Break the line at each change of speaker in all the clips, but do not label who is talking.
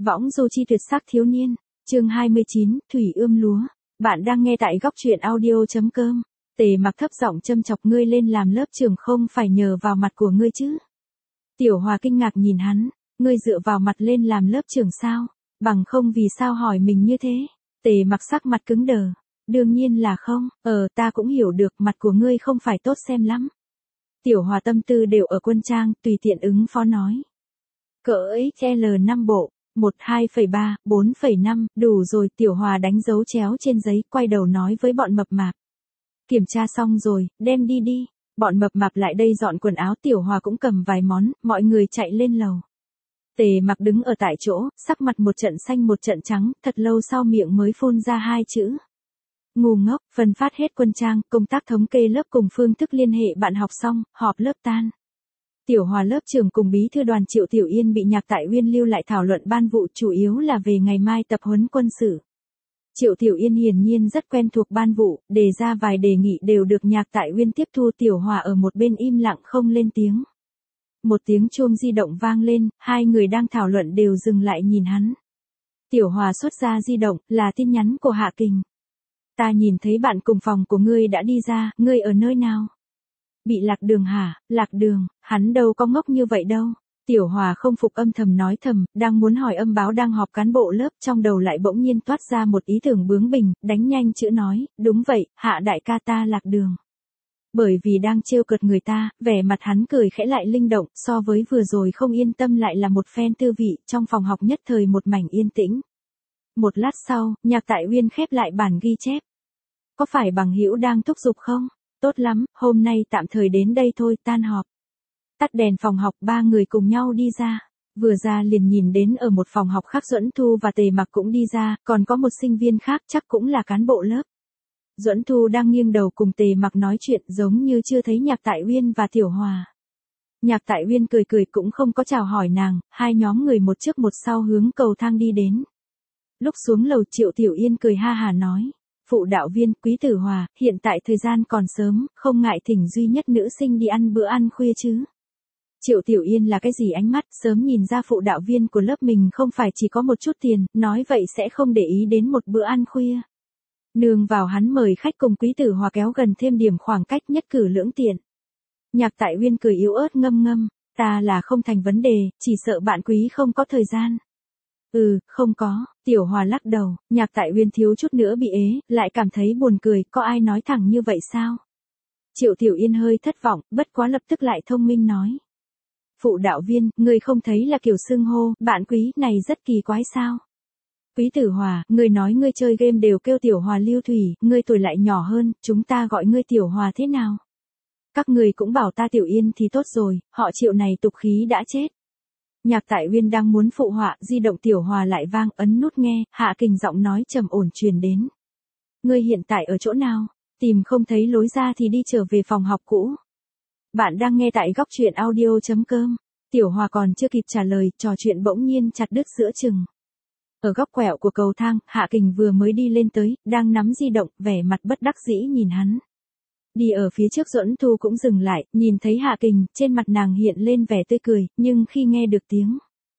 Võng du chi tuyệt sắc thiếu niên, chương 29, Thủy ươm lúa. Bạn đang nghe tại góc truyện audio.com. Tề Mặc thấp giọng châm chọc, ngươi lên làm lớp trưởng không phải nhờ vào mặt của ngươi chứ? Tiểu Hòa kinh ngạc nhìn hắn, ngươi dựa vào mặt lên làm lớp trưởng sao? Bằng không vì sao hỏi mình như thế? Tề Mặc sắc mặt cứng đờ. Đương nhiên là không, ta cũng hiểu được mặt của ngươi không phải tốt xem lắm. Tiểu Hòa tâm tư đều ở quân trang, tùy tiện ứng phó nói. Cỡ XL5 bộ, 12,3, 4,5, đủ rồi. Tiểu Hòa đánh dấu chéo trên giấy, quay đầu nói với bọn mập mạp. Kiểm tra xong rồi, đem đi đi. Bọn mập mạp lại đây dọn quần áo, Tiểu Hòa cũng cầm vài món, mọi người chạy lên lầu. Tề Mặc đứng ở tại chỗ, sắc mặt một trận xanh một trận trắng, thật lâu sau miệng mới phun ra hai chữ. Ngu ngốc. Phân phát hết quân trang, công tác thống kê lớp cùng phương thức liên hệ bạn học xong, họp lớp tan. Tiểu Hòa lớp trưởng cùng bí thư đoàn Triệu Tiểu Yên bị Nhạc Tại Uyên lưu lại thảo luận ban vụ, chủ yếu là về ngày mai tập huấn quân sự. Triệu Tiểu Yên hiển nhiên rất quen thuộc ban vụ, đề ra vài đề nghị đều được Nhạc Tại Uyên tiếp thu. Tiểu Hòa ở một bên im lặng không lên tiếng. Một tiếng chuông di động vang lên, hai người đang thảo luận đều dừng lại nhìn hắn. Tiểu Hòa xuất ra di động, là tin nhắn của Hạ Kình. Ta nhìn thấy bạn cùng phòng của ngươi đã đi ra, ngươi ở nơi nào? Bị lạc đường hả? Lạc đường, hắn đâu có ngốc như vậy đâu. Tiểu Hòa không phục âm thầm nói thầm, đang muốn hỏi âm báo đang họp cán bộ lớp, trong đầu lại bỗng nhiên toát ra một ý tưởng bướng bỉnh, đánh nhanh chữ nói, đúng vậy, Hạ đại ca ta lạc đường. Bởi vì đang trêu cợt người ta, vẻ mặt hắn cười khẽ lại linh động, so với vừa rồi không yên tâm lại là một phen tư vị, trong phòng học nhất thời một mảnh yên tĩnh. Một lát sau, Nhạc Tại Uyên khép lại bản ghi chép. Có phải bằng hữu đang thúc giục không? Tốt lắm, hôm nay tạm thời đến đây thôi, tan họp. Tắt đèn phòng học, ba người cùng nhau đi ra. Vừa ra liền nhìn đến ở một phòng học khác Duẫn Thu và Tề Mặc cũng đi ra, còn có một sinh viên khác chắc cũng là cán bộ lớp. Duẫn Thu đang nghiêng đầu cùng Tề Mặc nói chuyện, giống như chưa thấy Nhạc Tại Uyên và Tiểu Hòa. Nhạc Tại Uyên cười cười cũng không có chào hỏi nàng, hai nhóm người một trước một sau hướng cầu thang đi đến. Lúc xuống lầu Triệu Tiểu Yên cười ha hà nói. Phụ đạo viên, Quý Tử Hòa, hiện tại thời gian còn sớm, không ngại thỉnh duy nhất nữ sinh đi ăn bữa ăn khuya chứ. Triệu Tiểu Yên là cái gì ánh mắt, sớm nhìn ra phụ đạo viên của lớp mình không phải chỉ có một chút tiền, nói vậy sẽ không để ý đến một bữa ăn khuya. Nương vào hắn mời khách cùng Quý Tử Hòa kéo gần thêm điểm khoảng cách, nhất cử lưỡng tiện. Nhạc Tại Uyên cười yếu ớt ngâm ngâm, ta là không thành vấn đề, chỉ sợ bạn Quý không có thời gian. Không có. Tiểu Hòa lắc đầu, Nhạc Tại Uyên thiếu chút nữa bị ế, lại cảm thấy buồn cười, có ai nói thẳng như vậy sao? Triệu Tiểu Yên hơi thất vọng, bất quá lập tức lại thông minh nói. Phụ đạo viên, ngươi không thấy là kiểu xưng hô, bạn Quý này rất kỳ quái sao? Quý Tử Hòa, ngươi nói ngươi chơi game đều kêu Tiểu Hòa Lưu Thủy, ngươi tuổi lại nhỏ hơn, chúng ta gọi ngươi Tiểu Hòa thế nào? Các người cũng bảo ta Tiểu Yên thì tốt rồi, họ Triệu này tục khí đã chết. Nhạc Tại Uyên đang muốn phụ họa, di động Tiểu Hòa lại vang, ấn nút nghe, Hạ Kình giọng nói trầm ổn truyền đến. Ngươi hiện tại ở chỗ nào? Tìm không thấy lối ra thì đi trở về phòng học cũ. Bạn đang nghe tại góc truyện audio.com. Tiểu Hòa còn chưa kịp trả lời, trò chuyện bỗng nhiên chặt đứt giữa chừng. Ở góc quẹo của cầu thang, Hạ Kình vừa mới đi lên tới, đang nắm di động, vẻ mặt bất đắc dĩ nhìn hắn. Đi ở phía trước Duẫn Thu cũng dừng lại, nhìn thấy Hạ Kình, trên mặt nàng hiện lên vẻ tươi cười, nhưng khi nghe được tiếng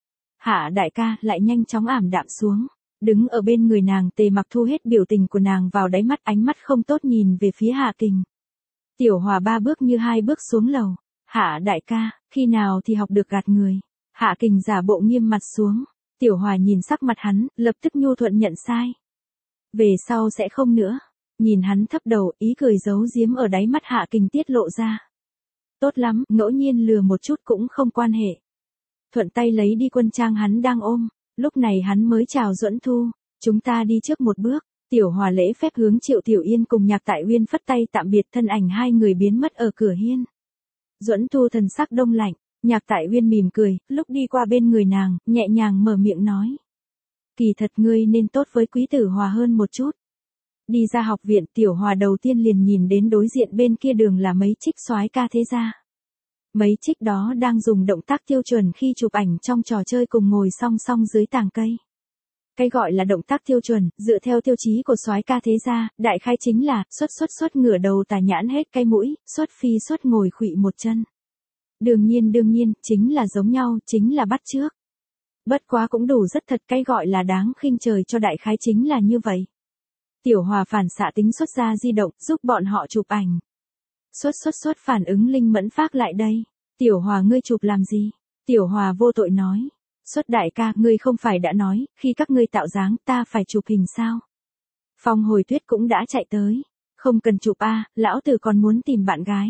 Hạ đại ca lại nhanh chóng ảm đạm xuống. Đứng ở bên người nàng, Tề Mặc thu hết biểu tình của nàng vào đáy mắt, ánh mắt không tốt nhìn về phía Hạ Kình. Tiểu Hòa ba bước như hai bước xuống lầu. Hạ đại ca, khi nào thì học được gạt người? Hạ Kình giả bộ nghiêm mặt xuống. Tiểu Hòa nhìn sắc mặt hắn, lập tức nhu thuận nhận sai. Về sau sẽ không nữa. Nhìn hắn thấp đầu, ý cười giấu giếm ở đáy mắt Hạ Kình tiết lộ ra. Tốt lắm, ngẫu nhiên lừa một chút cũng không quan hệ. Thuận tay lấy đi quân trang hắn đang ôm, lúc này hắn mới chào Duẫn Thu, chúng ta đi trước một bước. Tiểu Hòa lễ phép hướng Triệu Tiểu Yên cùng Nhạc Tại Uyên phất tay tạm biệt, thân ảnh hai người biến mất ở cửa hiên. Duẫn Thu thần sắc đông lạnh, Nhạc Tại Uyên mỉm cười, lúc đi qua bên người nàng, nhẹ nhàng mở miệng nói. Kỳ thật ngươi nên tốt với Quý Tử Hòa hơn một chút. Đi ra học viện, Tiểu Hòa đầu tiên liền nhìn đến đối diện bên kia đường là mấy trích soái ca thế gia. Mấy trích đó đang dùng động tác tiêu chuẩn khi chụp ảnh trong trò chơi cùng ngồi song song dưới tàng cây. Cái gọi là động tác tiêu chuẩn, dựa theo tiêu chí của soái ca thế gia, đại khái chính là, xuất ngửa đầu tà nhãn hết cái mũi, xuất phi xuất ngồi khuỵu một chân. Đương nhiên, chính là giống nhau, chính là bắt chước. Bất quá cũng đủ rất thật, cái gọi là đáng khinh trời cho đại khái chính là như vậy. Tiểu Hòa phản xạ tính xuất ra di động, giúp bọn họ chụp ảnh. Xuất phản ứng linh mẫn phát lại đây. Tiểu Hòa ngươi chụp làm gì? Tiểu Hòa vô tội nói. Xuất đại ca, ngươi không phải đã nói, khi các ngươi tạo dáng ta phải chụp hình sao? Phong Hồi Tuyết cũng đã chạy tới. Không cần chụp a, lão tử còn muốn tìm bạn gái.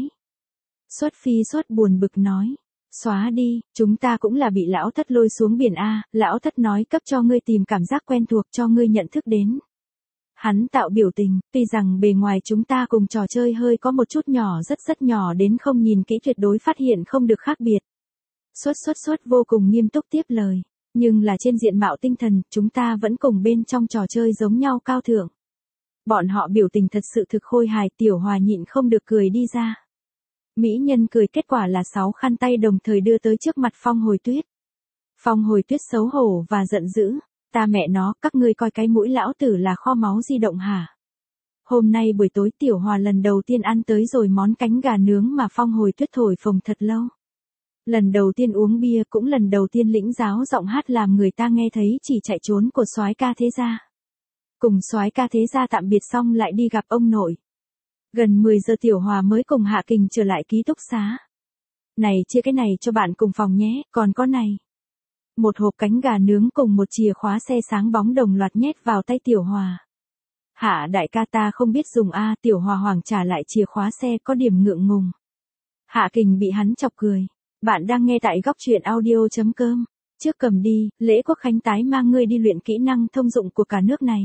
Xuất buồn bực nói. Xóa đi, chúng ta cũng là bị lão thất lôi xuống biển a, lão thất nói cấp cho ngươi tìm cảm giác quen thuộc cho ngươi nhận thức đến. Hắn tạo biểu tình, tuy rằng bề ngoài chúng ta cùng trò chơi hơi có một chút nhỏ rất nhỏ đến không nhìn kỹ tuyệt đối phát hiện không được khác biệt. Xuất vô cùng nghiêm túc tiếp lời. Nhưng là trên diện mạo tinh thần, chúng ta vẫn cùng bên trong trò chơi giống nhau cao thượng. Bọn họ biểu tình thật sự thực khôi hài, Tiểu Hòa nhịn không được cười đi ra. Mỹ nhân cười, kết quả là 6 khăn tay đồng thời đưa tới trước mặt Phong Hồi Tuyết. Phong Hồi Tuyết xấu hổ và giận dữ. Ta mẹ nó, các ngươi coi cái mũi lão tử là kho máu di động hả? Hôm nay buổi tối Tiểu Hòa lần đầu tiên ăn tới rồi món cánh gà nướng mà Phong Hồi Tuyết thổi phồng thật lâu. Lần đầu tiên uống bia, cũng lần đầu tiên lĩnh giáo giọng hát làm người ta nghe thấy chỉ chạy trốn của soái ca thế gia. Cùng soái ca thế gia tạm biệt xong lại đi gặp ông nội. Gần 10 giờ Tiểu Hòa mới cùng Hạ Kình trở lại ký túc xá. Này chia cái này cho bạn cùng phòng nhé, còn có này. Một hộp cánh gà nướng cùng một chìa khóa xe sáng bóng đồng loạt nhét vào tay Tiểu Hòa. Hạ đại ca, ta không biết dùng a. Tiểu Hòa hoảng trả lại chìa khóa xe, có điểm ngượng ngùng. Hạ Kình bị hắn chọc cười. Bạn đang nghe tại góc truyện audio.com. Trước cầm đi, lễ quốc khánh tái mang ngươi đi luyện kỹ năng thông dụng của cả nước này.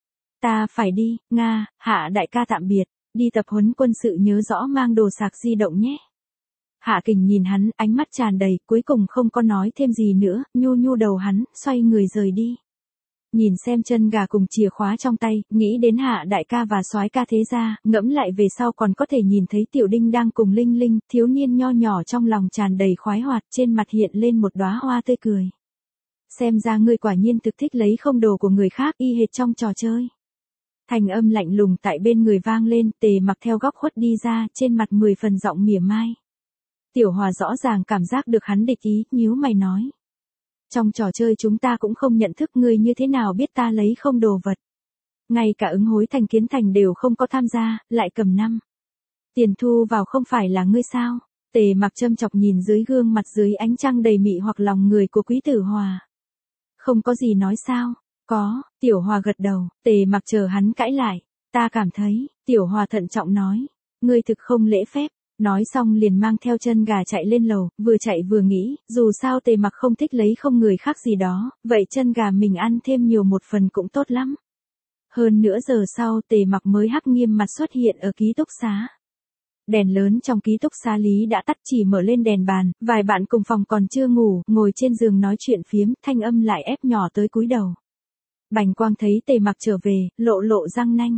Ta phải đi, Nga, Hạ đại ca tạm biệt, đi tập huấn quân sự nhớ rõ mang đồ sạc di động nhé. Hạ Kình nhìn hắn, ánh mắt tràn đầy, cuối cùng không có nói thêm gì nữa, nhu đầu hắn, xoay người rời đi. Nhìn xem chân gà cùng chìa khóa trong tay, nghĩ đến Hạ đại ca và soái ca thế gia, ngẫm lại về sau còn có thể nhìn thấy Tiểu Đinh đang cùng Linh Linh, thiếu niên nho nhỏ trong lòng tràn đầy khoái hoạt, trên mặt hiện lên một đóa hoa tươi cười. Xem ra ngươi quả nhiên thực thích lấy không đồ của người khác, y hệt trong trò chơi. Thanh âm lạnh lùng tại bên người vang lên, Tề Mặc theo góc khuất đi ra, trên mặt 10 phần giọng mỉa mai. Tiểu Hòa rõ ràng cảm giác được hắn địch ý, nhíu mày nói. Trong trò chơi chúng ta cũng không nhận thức, ngươi như thế nào biết ta lấy không đồ vật. Ngay cả ứng hối thành kiến thành đều không có tham gia, lại cầm 5. Tiền thu vào không phải là ngươi sao? Tề Mặc châm chọc nhìn dưới gương mặt dưới ánh trăng đầy mị hoặc lòng người của Quý Tử Hòa. Không có gì nói sao? Có, Tiểu Hòa gật đầu, Tề Mặc chờ hắn cãi lại. Ta cảm thấy, Tiểu Hòa thận trọng nói. Ngươi thực không lễ phép. Nói xong liền mang theo chân gà chạy lên lầu, vừa chạy vừa nghĩ, dù sao Tề Mặc không thích lấy không người khác gì đó, vậy chân gà mình ăn thêm nhiều một phần cũng tốt lắm. Hơn nửa giờ sau Tề Mặc mới hắc nghiêm mặt xuất hiện ở ký túc xá. Đèn lớn trong ký túc xá Lý đã tắt, chỉ mở lên đèn bàn, vài bạn cùng phòng còn chưa ngủ, ngồi trên giường nói chuyện phiếm, thanh âm lại ép nhỏ tới cúi đầu. Bành Quang thấy Tề Mặc trở về, lộ răng nanh.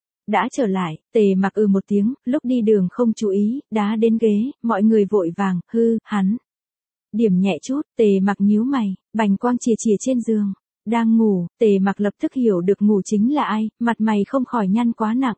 Đã trở lại, Tề Mặc một tiếng, lúc đi đường không chú ý, đá đến ghế, mọi người vội vàng, hắn. Điểm nhẹ chút, Tề Mặc nhíu mày, Bành Quang chìa trên giường. Đang ngủ, Tề Mặc lập tức hiểu được ngủ chính là ai, mặt mày không khỏi nhăn quá nặng.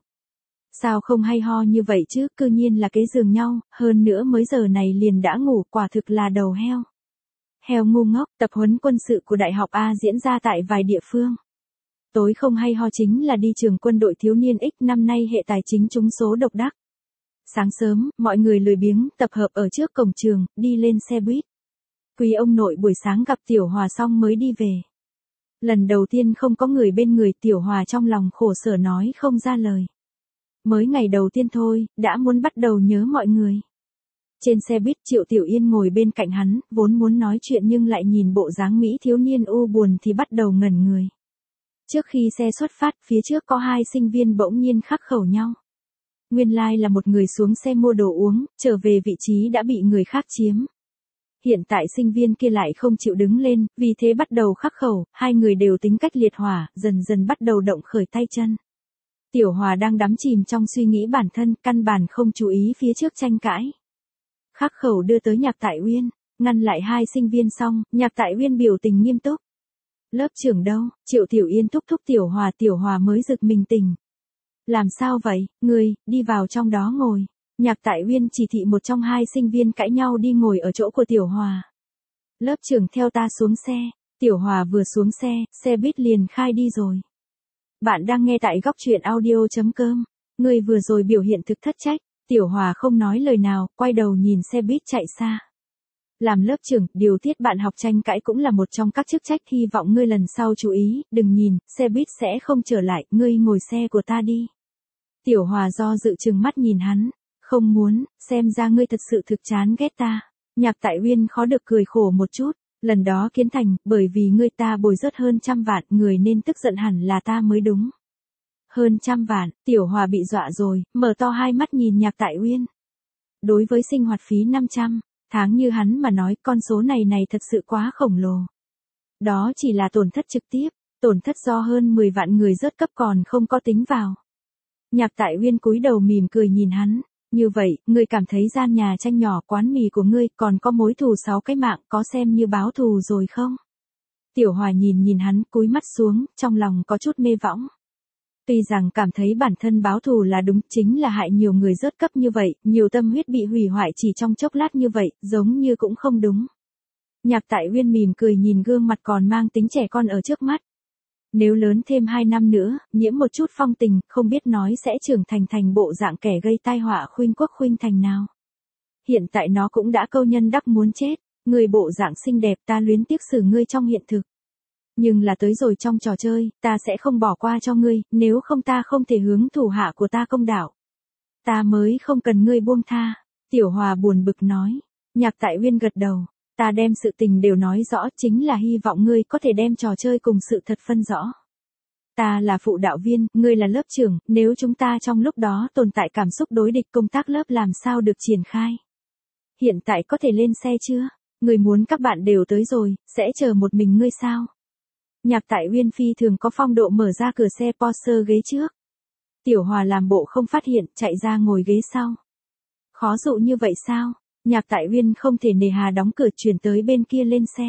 Sao không hay ho như vậy chứ, cư nhiên là kế giường nhau, hơn nữa mới giờ này liền đã ngủ, quả thực là đầu heo. Heo ngu ngốc, tập huấn quân sự của Đại học A diễn ra tại vài địa phương. Tối không hay ho chính là đi trường quân đội thiếu niên X, năm nay hệ tài chính trúng số độc đắc. Sáng sớm, mọi người lười biếng, tập hợp ở trước cổng trường, đi lên xe buýt. Quý ông nội buổi sáng gặp Tiểu Hòa xong mới đi về. Lần đầu tiên không có người bên người, Tiểu Hòa trong lòng khổ sở nói không ra lời. Mới ngày đầu tiên thôi, đã muốn bắt đầu nhớ mọi người. Trên xe buýt Triệu Tiểu Yên ngồi bên cạnh hắn, vốn muốn nói chuyện nhưng lại nhìn bộ dáng Mỹ thiếu niên u buồn thì bắt đầu ngẩn người. Trước khi xe xuất phát, phía trước có 2 sinh viên bỗng nhiên khắc khẩu nhau. Nguyên lai là một người xuống xe mua đồ uống, trở về vị trí đã bị người khác chiếm. Hiện tại sinh viên kia lại không chịu đứng lên, vì thế bắt đầu khắc khẩu, 2 người đều tính cách liệt hỏa, dần dần bắt đầu động khởi tay chân. Tiểu Hòa đang đắm chìm trong suy nghĩ bản thân, căn bản không chú ý phía trước tranh cãi. Khắc khẩu đưa tới Nhạc Tại Uyên, ngăn lại 2 sinh viên xong, Nhạc Tại Uyên biểu tình nghiêm túc. Lớp trưởng đâu? Triệu Tiểu Yên thúc Tiểu Hòa mới giật mình tỉnh. Làm sao vậy, ngươi, đi vào trong đó ngồi. Nhạc Tại Uyên chỉ thị một trong 2 sinh viên cãi nhau đi ngồi ở chỗ của Tiểu Hòa. Lớp trưởng theo ta xuống xe. Tiểu Hòa vừa xuống xe buýt liền khai đi rồi. Bạn đang nghe tại góc truyện audio.com. Người vừa rồi biểu hiện thực thất trách. Tiểu Hòa không nói lời nào, quay đầu nhìn xe buýt chạy xa. Làm lớp trưởng, điều tiết bạn học tranh cãi cũng là một trong các chức trách, hy vọng ngươi lần sau chú ý, đừng nhìn, xe buýt sẽ không trở lại, ngươi ngồi xe của ta đi. Tiểu Hòa do dự chừng mắt nhìn hắn, không muốn, xem ra ngươi thật sự thực chán ghét ta. Nhạc Tại Uyên khó được cười khổ một chút, lần đó Kiến Thành, bởi vì ngươi ta bồi rớt hơn 100 vạn, người nên tức giận hẳn là ta mới đúng. Hơn 100 vạn, Tiểu Hòa bị dọa rồi, mở to hai mắt nhìn Nhạc Tại Uyên. Đối với sinh hoạt phí 500 tháng như hắn mà nói, con số này thật sự quá khổng lồ. Đó chỉ là tổn thất trực tiếp, tổn thất do hơn 10 vạn người rớt cấp còn không có tính vào. Nhạc Tại Uyên cúi đầu mỉm cười nhìn hắn, như vậy, ngươi cảm thấy gian nhà tranh nhỏ quán mì của ngươi còn có mối thù 6 cái mạng, có xem như báo thù rồi không? Tiểu Hòa nhìn hắn cúi mắt xuống, trong lòng có chút mê võng. Tuy rằng cảm thấy bản thân báo thù là đúng, chính là hại nhiều người rớt cấp như vậy, nhiều tâm huyết bị hủy hoại chỉ trong chốc lát như vậy, giống như cũng không đúng. Nhạc Tại Uyên mỉm cười nhìn gương mặt còn mang tính trẻ con ở trước mắt. Nếu lớn thêm 2 năm nữa, nhiễm một chút phong tình, không biết nói sẽ trưởng thành bộ dạng kẻ gây tai họa khuynh quốc khuynh thành nào. Hiện tại nó cũng đã câu nhân đắc muốn chết, người bộ dạng xinh đẹp ta luyến tiếc xử ngươi trong hiện thực. Nhưng là tới rồi trong trò chơi, ta sẽ không bỏ qua cho ngươi, nếu không ta không thể hướng thủ hạ của ta công đạo. Ta mới không cần ngươi buông tha. Tiểu Hòa buồn bực nói. Nhạc Tại Uyên gật đầu. Ta đem sự tình đều nói rõ, chính là hy vọng ngươi có thể đem trò chơi cùng sự thật phân rõ. Ta là phụ đạo viên, ngươi là lớp trưởng, nếu chúng ta trong lúc đó tồn tại cảm xúc đối địch, công tác lớp làm sao được triển khai. Hiện tại có thể lên xe chưa? Ngươi muốn các bạn đều tới rồi, sẽ chờ một mình ngươi sao? Nhạc Tại Uyên phi thường có phong độ mở ra cửa xe Porsche ghế trước. Tiểu Hòa làm bộ không phát hiện, chạy ra ngồi ghế sau. Khó dụ như vậy sao? Nhạc Tại Uyên không thể nề hà đóng cửa chuyển tới bên kia lên xe.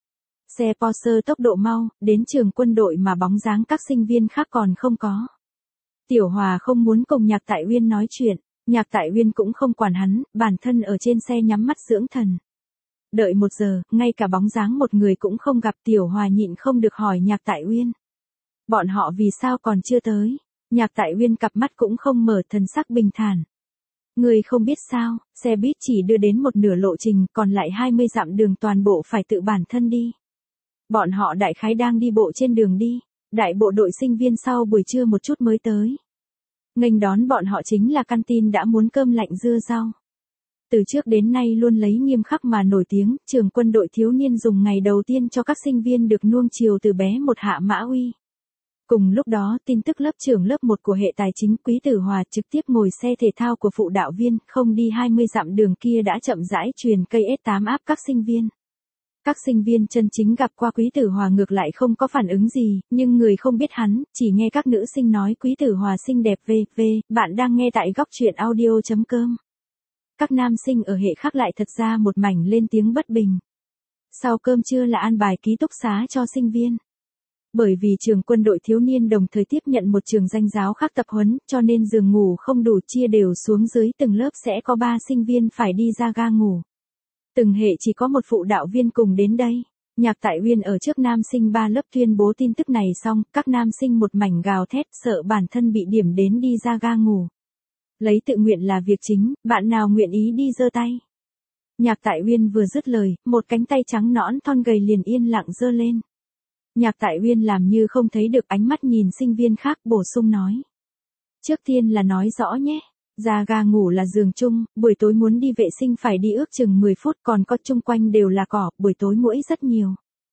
Xe Porsche tốc độ mau, đến trường quân đội mà bóng dáng các sinh viên khác còn không có. Tiểu Hòa không muốn cùng Nhạc Tại Uyên nói chuyện, Nhạc Tại Uyên cũng không quản hắn, bản thân ở trên xe nhắm mắt dưỡng thần. Đợi 1 giờ, ngay cả bóng dáng một người cũng không gặp. Tiểu Hòa nhịn không được hỏi Nhạc Tại Uyên. Bọn họ vì sao còn chưa tới? Nhạc Tại Uyên cặp mắt cũng không mở, thần sắc bình thản. Người không biết sao, xe buýt chỉ đưa đến một nửa lộ trình, còn lại 20 dặm đường toàn bộ phải tự bản thân đi. Bọn họ đại khái đang đi bộ trên đường đi, đại bộ đội sinh viên sau buổi trưa một chút mới tới. Nghênh đón bọn họ chính là canteen đã muốn cơm lạnh dưa rau. Từ trước đến nay luôn lấy nghiêm khắc mà nổi tiếng, trường quân đội thiếu niên dùng ngày đầu tiên cho các sinh viên được nuông chiều từ bé một hạ mã uy. Cùng lúc đó, tin tức lớp trưởng lớp 1 của hệ tài chính Quý Tử Hòa trực tiếp ngồi xe thể thao của phụ đạo viên, không đi 20 dặm đường kia đã chậm rãi truyền cây S8 áp các sinh viên. Các sinh viên chân chính gặp qua Quý Tử Hòa ngược lại không có phản ứng gì, nhưng người không biết hắn, chỉ nghe các nữ sinh nói Quý Tử Hòa xinh đẹp v. Bạn đang nghe tại góc truyện audio.com. Các nam sinh ở hệ khác lại thật ra một mảnh lên tiếng bất bình. Sau cơm trưa là an bài ký túc xá cho sinh viên. Bởi vì trường quân đội thiếu niên đồng thời tiếp nhận một trường danh giáo khác tập huấn, cho nên giường ngủ không đủ, chia đều xuống dưới từng lớp sẽ có 3 sinh viên phải đi ra ga ngủ. Từng hệ chỉ có một phụ đạo viên cùng đến đây. Nhạc Tại Uyên ở trước nam sinh 3 lớp tuyên bố tin tức này xong, các nam sinh một mảnh gào thét, sợ bản thân bị điểm đến đi ra ga ngủ. Lấy tự nguyện là việc chính, bạn nào nguyện ý đi giơ tay. Nhạc Tại Uyên vừa dứt lời, một cánh tay trắng nõn thon gầy liền yên lặng giơ lên. Nhạc Tại Uyên làm như không thấy được, ánh mắt nhìn sinh viên khác bổ sung nói. Trước tiên là nói rõ nhé, ra ga ngủ là giường chung, buổi tối muốn đi vệ sinh phải đi ước chừng 10 phút, còn có chung quanh đều là cỏ, buổi tối muỗi rất nhiều.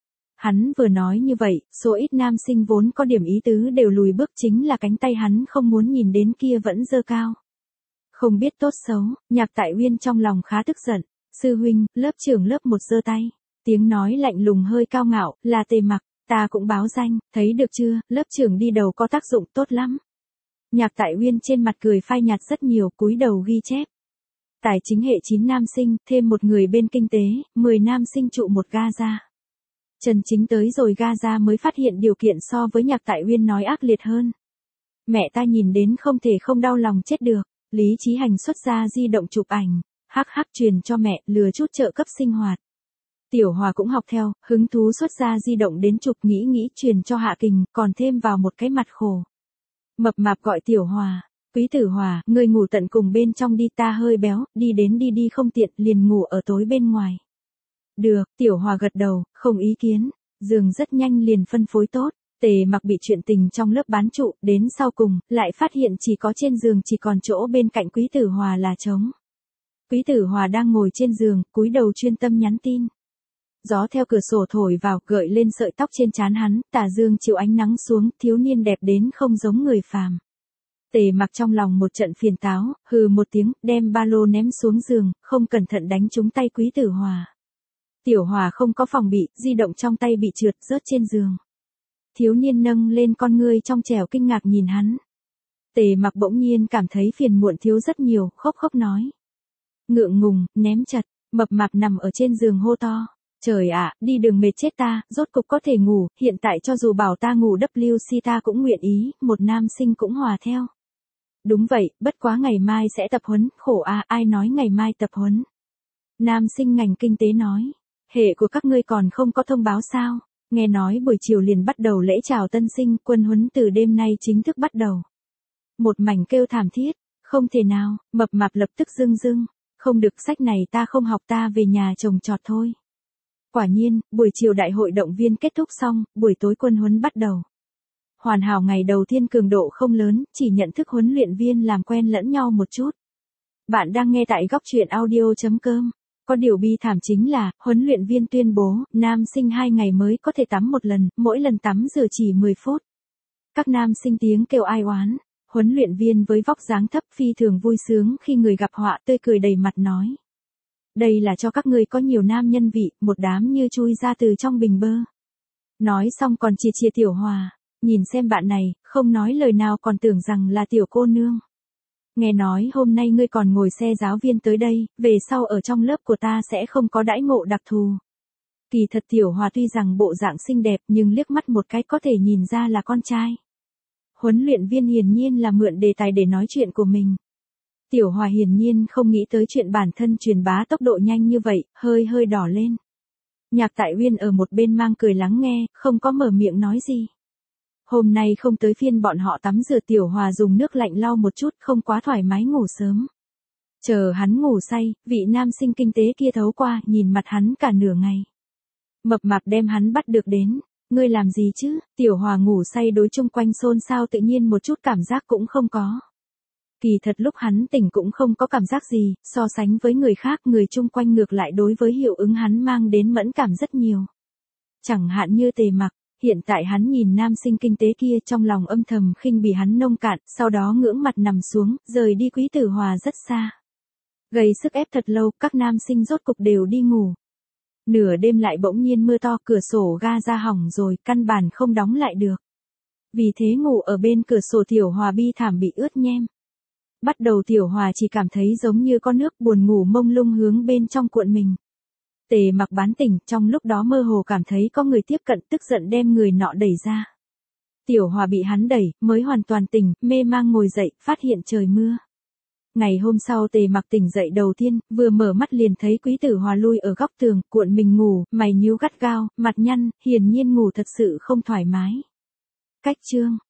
Hắn vừa nói như vậy, số ít nam sinh vốn có điểm ý tứ đều lùi bước, chính là cánh tay hắn không muốn nhìn đến kia vẫn giơ cao. Không biết tốt xấu, Nhạc Tại Uyên trong lòng khá tức giận. Sư huynh, lớp trưởng lớp 1 giơ tay. Tiếng nói lạnh lùng hơi cao ngạo, là Tề Mặc, ta cũng báo danh, thấy được chưa, lớp trưởng đi đầu có tác dụng tốt lắm. Nhạc Tại Uyên trên mặt cười phai nhạt rất nhiều, cúi đầu ghi chép. Tài chính hệ 9 nam sinh, thêm một người bên kinh tế, 10 nam sinh trụ một Gaza. Trần Chính tới rồi Gaza mới phát hiện điều kiện so với Nhạc Tại Uyên nói ác liệt hơn. Mẹ ta nhìn đến không thể không đau lòng chết được. Lý Chí Hành xuất ra di động chụp ảnh, hắc truyền cho mẹ, lừa chút trợ cấp sinh hoạt. Tiểu Hòa cũng học theo, hứng thú xuất ra di động đến chụp nghĩ truyền cho Hạ Kình, còn thêm vào một cái mặt khổ. Mập mạp gọi Tiểu Hòa, Quý Tử Hòa, ngươi ngủ tận cùng bên trong đi, ta hơi béo, đi đến đi không tiện, liền ngủ ở tối bên ngoài. Được, Tiểu Hòa gật đầu, không ý kiến, giường rất nhanh liền phân phối tốt. Tề Mặc bị chuyện tình trong lớp bán trụ, đến sau cùng, lại phát hiện chỉ có trên giường chỉ còn chỗ bên cạnh Quý Tử Hòa là trống. Quý Tử Hòa đang ngồi trên giường, cúi đầu chuyên tâm nhắn tin. Gió theo cửa sổ thổi vào, gợi lên sợi tóc trên trán hắn, tà dương chiếu ánh nắng xuống, thiếu niên đẹp đến không giống người phàm. Tề Mặc trong lòng một trận phiền táo, hừ một tiếng, đem ba lô ném xuống giường, không cẩn thận đánh trúng tay Quý Tử Hòa. Tiểu Hòa không có phòng bị, di động trong tay bị trượt rớt trên giường. Thiếu niên nâng lên con ngươi trong trẻo kinh ngạc nhìn hắn. Tề Mặc bỗng nhiên cảm thấy phiền muộn thiếu rất nhiều, khóc nói. Ngượng ngùng, ném chặt, mập mạp nằm ở trên giường hô to. Trời ạ, đi đường mệt chết ta, rốt cục có thể ngủ, hiện tại cho dù bảo ta ngủ WC ta cũng nguyện ý, một nam sinh cũng hòa theo. Đúng vậy, bất quá ngày mai sẽ tập huấn, khổ à, ai nói ngày mai tập huấn. Nam sinh ngành kinh tế nói, hệ của các ngươi còn không có thông báo sao, nghe nói buổi chiều liền bắt đầu lễ chào tân sinh, quân huấn từ đêm nay chính thức bắt đầu. Một mảnh kêu thảm thiết, không thể nào, mập mạp lập tức dưng, không được, sách này ta không học, ta về nhà trồng trọt thôi. Quả nhiên, buổi chiều đại hội động viên kết thúc xong, buổi tối quân huấn bắt đầu. Hoàn hảo ngày đầu tiên cường độ không lớn, chỉ nhận thức huấn luyện viên làm quen lẫn nhau một chút. Bạn đang nghe tại góc truyện audio.com. Có điều bi thảm chính là, huấn luyện viên tuyên bố, nam sinh 2 ngày mới có thể tắm một lần, mỗi lần tắm rửa chỉ 10 phút. Các nam sinh tiếng kêu ai oán. Huấn luyện viên với vóc dáng thấp phi thường vui sướng khi người gặp họa, tươi cười đầy mặt nói. Đây là cho các ngươi có nhiều nam nhân vị, một đám như chui ra từ trong bình bơ. Nói xong còn chia Tiểu Hòa, nhìn xem bạn này, không nói lời nào còn tưởng rằng là tiểu cô nương. Nghe nói hôm nay ngươi còn ngồi xe giáo viên tới đây, về sau ở trong lớp của ta sẽ không có đãi ngộ đặc thù. Kỳ thật Tiểu Hòa tuy rằng bộ dạng xinh đẹp nhưng liếc mắt một cái có thể nhìn ra là con trai. Huấn luyện viên hiển nhiên là mượn đề tài để nói chuyện của mình. Tiểu Hòa hiển nhiên không nghĩ tới chuyện bản thân truyền bá tốc độ nhanh như vậy, hơi đỏ lên. Nhạc Tại Uyên ở một bên mang cười lắng nghe, không có mở miệng nói gì. Hôm nay không tới phiên bọn họ tắm rửa, Tiểu Hòa dùng nước lạnh lau một chút, không quá thoải mái ngủ sớm. Chờ hắn ngủ say, vị nam sinh kinh tế kia thấu qua, nhìn mặt hắn cả nửa ngày. Mập mạp đem hắn bắt được đến. Ngươi làm gì chứ? Tiểu Hòa ngủ say đối chung quanh xôn xao tự nhiên một chút cảm giác cũng không có. Kỳ thật lúc hắn tỉnh cũng không có cảm giác gì, so sánh với người khác, người chung quanh ngược lại đối với hiệu ứng hắn mang đến mẫn cảm rất nhiều. Chẳng hạn như Tề Mặc, hiện tại hắn nhìn nam sinh kinh tế kia trong lòng âm thầm khinh bỉ hắn nông cạn, sau đó ngưỡng mặt nằm xuống, rời đi Quý Tử Hòa rất xa. Gây sức ép thật lâu, các nam sinh rốt cục đều đi ngủ. Nửa đêm lại bỗng nhiên mưa to, cửa sổ ga ra hỏng rồi, căn bản không đóng lại được. Vì thế ngủ ở bên cửa sổ Tiểu Hòa bi thảm bị ướt nhem. Bắt đầu Tiểu Hòa chỉ cảm thấy giống như có nước, buồn ngủ mông lung hướng bên trong cuộn mình. Tề Mặc bán tỉnh, trong lúc đó mơ hồ cảm thấy có người tiếp cận, tức giận đem người nọ đẩy ra. Tiểu Hòa bị hắn đẩy, mới hoàn toàn tỉnh, mê mang ngồi dậy, phát hiện trời mưa. Ngày hôm sau Tề Mặc tỉnh dậy đầu tiên, vừa mở mắt liền thấy Quý Tử Hòa lui ở góc tường, cuộn mình ngủ, mày nhíu gắt gao, mặt nhăn, hiển nhiên ngủ thật sự không thoải mái. Cách chương